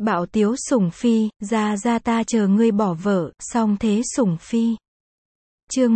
Bạo tiếu sủng phi, ra ta chờ ngươi bỏ vợ, song thế sủng phi. Chương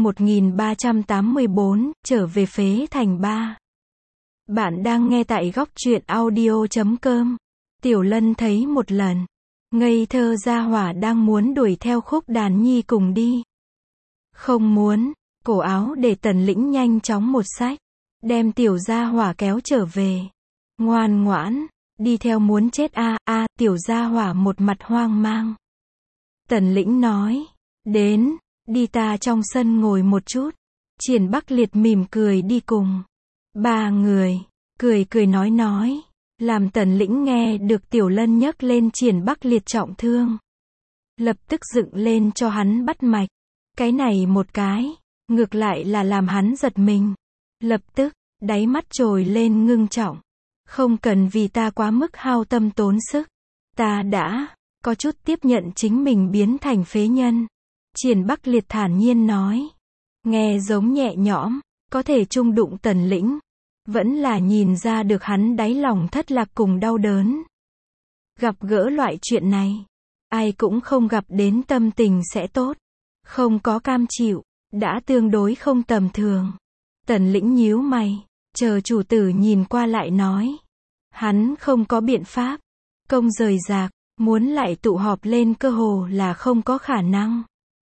1384, trở về Phế Thành 3. Bạn đang nghe tại góc truyện audio.com. Tiểu Lân thấy một lần, ngây thơ gia hỏa đang muốn đuổi theo Khúc Đàn Nhi cùng đi. Không muốn, cổ áo để Tần Lĩnh nhanh chóng một xách, đem tiểu gia hỏa kéo trở về. Ngoan ngoãn, đi theo muốn chết tiểu gia hỏa một mặt hoang mang. Tần Lĩnh nói, đến, đi ta trong sân ngồi một chút. Triển Bắc Liệt mỉm cười đi cùng. Ba người, cười nói, làm Tần Lĩnh nghe được Tiểu Lân nhấc lên Triển Bắc Liệt trọng thương. Lập tức dựng lên cho hắn bắt mạch. Cái này một cái, ngược lại là làm hắn giật mình. Lập tức, đáy mắt trồi lên ngưng trọng. Không cần vì ta quá mức hao tâm tốn sức. Ta đã có chút tiếp nhận chính mình biến thành phế nhân. Triển Bắc Liệt thản nhiên nói. Nghe giống nhẹ nhõm, có thể chung đụng Tần Lĩnh. Vẫn là nhìn ra được hắn đáy lòng thất lạc cùng đau đớn. Gặp gỡ loại chuyện này, ai cũng không gặp đến tâm tình sẽ tốt. Không có cam chịu, đã tương đối không tầm thường. Tần Lĩnh nhíu mày, chờ chủ tử nhìn qua lại nói. Hắn không có biện pháp. Công rời rạc, muốn lại tụ họp lên cơ hồ là không có khả năng.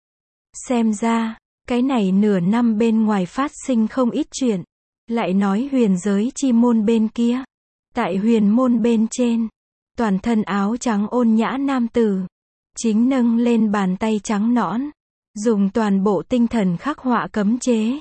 Xem ra, cái này nửa năm bên ngoài phát sinh không ít chuyện. Lại nói huyền giới chi môn bên kia. Tại huyền môn bên trên, toàn thân áo trắng ôn nhã nam tử. Chính nâng lên bàn tay trắng nõn. Dùng toàn bộ tinh thần khắc họa cấm chế.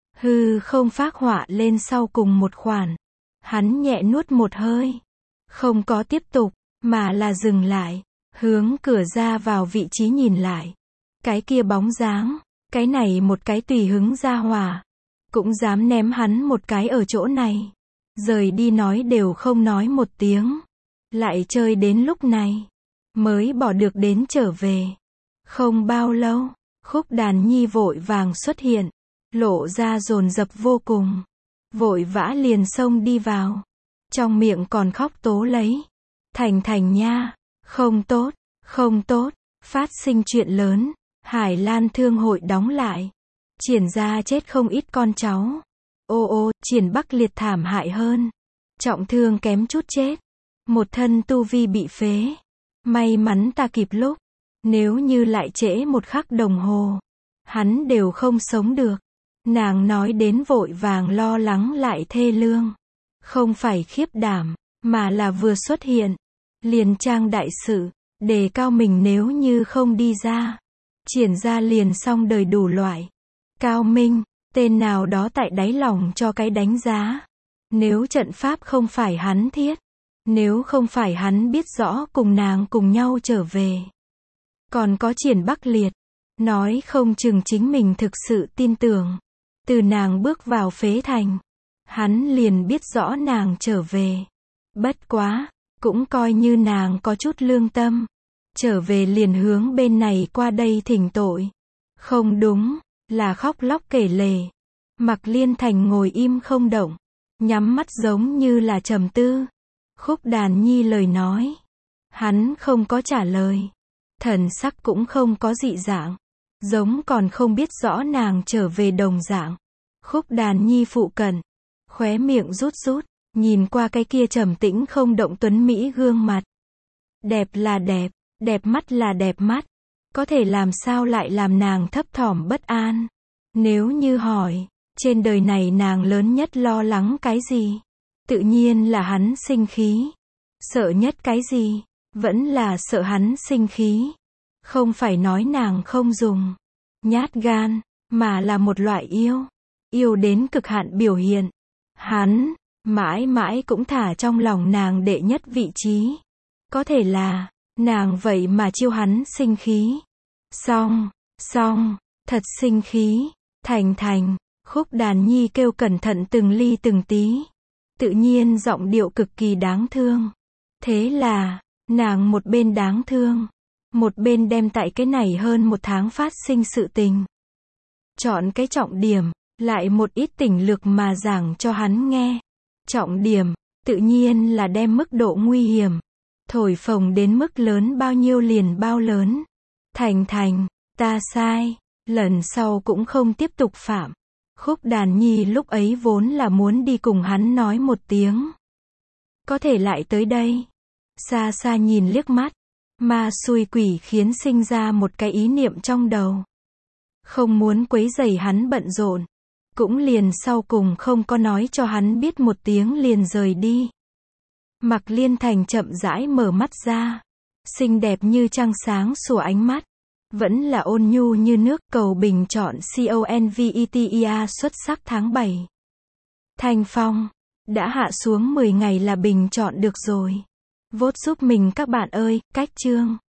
Hư không phác họa lên sau cùng một khoản. Hắn nhẹ nuốt một hơi. Không có tiếp tục, mà là dừng lại. Hướng cửa ra vào vị trí nhìn lại. Cái kia bóng dáng, cái này một cái tùy hứng ra hỏa. Cũng dám ném hắn một cái ở chỗ này. Rời đi nói đều không nói một tiếng. Lại chơi đến lúc này. Mới bỏ được đến trở về. Không bao lâu, Khúc Đàn Nhi vội vàng xuất hiện. Lộ ra dồn dập vô cùng. Vội vã liền xông đi vào. Trong miệng còn khóc tố lấy. Thành nha, không tốt, không tốt, phát sinh chuyện lớn. Hải Lan Thương hội đóng lại. Triển gia chết không ít con cháu. Ô, Triển Bắc Liệt thảm hại hơn. Trọng thương kém chút chết. Một thân tu vi bị phế. May mắn ta kịp lúc. Nếu như lại trễ một khắc đồng hồ, hắn đều không sống được. Nàng nói đến vội vàng lo lắng lại thê lương. Không phải khiếp đảm, mà là vừa xuất hiện. Liền trang đại sự, đề cao mình nếu như không đi ra. Triển ra liền xong đời đủ loại. Cao Minh, tên nào đó tại đáy lòng cho cái đánh giá. Nếu trận pháp không phải hắn thiết. Nếu không phải hắn biết rõ cùng nàng cùng nhau trở về. Còn có Triển Bắc Liệt. Nói không chừng chính mình thực sự tin tưởng. Từ nàng bước vào Phế Thành. Hắn liền biết rõ nàng trở về. Bất quá, cũng coi như nàng có chút lương tâm. Trở về liền hướng bên này qua đây thỉnh tội. Không đúng, là khóc lóc kể lể. Mặc Liên Thành ngồi im không động. Nhắm mắt giống như là trầm tư. Khúc Đàn Nhi lời nói. Hắn không có trả lời. Thần sắc cũng không có dị dạng. Giống còn không biết rõ nàng trở về đồng dạng. Khúc Đàn Nhi phụ cận. Khóe miệng rút, nhìn qua cái kia trầm tĩnh không động tuấn mỹ gương mặt. Đẹp là đẹp, đẹp mắt là đẹp mắt. Có thể làm sao lại làm nàng thấp thỏm bất an. Nếu như hỏi, trên đời này nàng lớn nhất lo lắng cái gì? Tự nhiên là hắn sinh khí. Sợ nhất cái gì? Vẫn là sợ hắn sinh khí. Không phải nói nàng không dùng nhát gan, mà là một loại yêu. Yêu đến cực hạn biểu hiện. Hắn, mãi mãi cũng thả trong lòng nàng đệ nhất vị trí. Có thể là, nàng vậy mà chiêu hắn sinh khí. Xong, thật sinh khí. Thành, Khúc Đàn Nhi kêu cẩn thận từng ly từng tí. Tự nhiên giọng điệu cực kỳ đáng thương. Thế là, nàng một bên đáng thương. Một bên đem tại cái này hơn một tháng phát sinh sự tình. Chọn cái trọng điểm, lại một ít tỉnh lược mà giảng cho hắn nghe. Trọng điểm, tự nhiên là đem mức độ nguy hiểm. Thổi phồng đến mức lớn bao nhiêu liền bao lớn. Thành, ta sai, lần sau cũng không tiếp tục phạm. Khúc Đàn Nhi lúc ấy vốn là muốn đi cùng hắn nói một tiếng. Có thể lại tới đây. Xa xa nhìn liếc mắt. Ma xui quỷ khiến sinh ra một cái ý niệm trong đầu. Không muốn quấy rầy hắn bận rộn. Cũng liền sau cùng không có nói cho hắn biết một tiếng liền rời đi. Mạc Liên Thành chậm rãi mở mắt ra. Xinh đẹp như trăng sáng sủa ánh mắt. Vẫn là ôn nhu như nước. Cầu bình chọn CONVETIA xuất sắc tháng 7. Thanh phong. Đã hạ xuống 10 ngày là bình chọn được rồi. Vote giúp mình các bạn ơi, cách chương.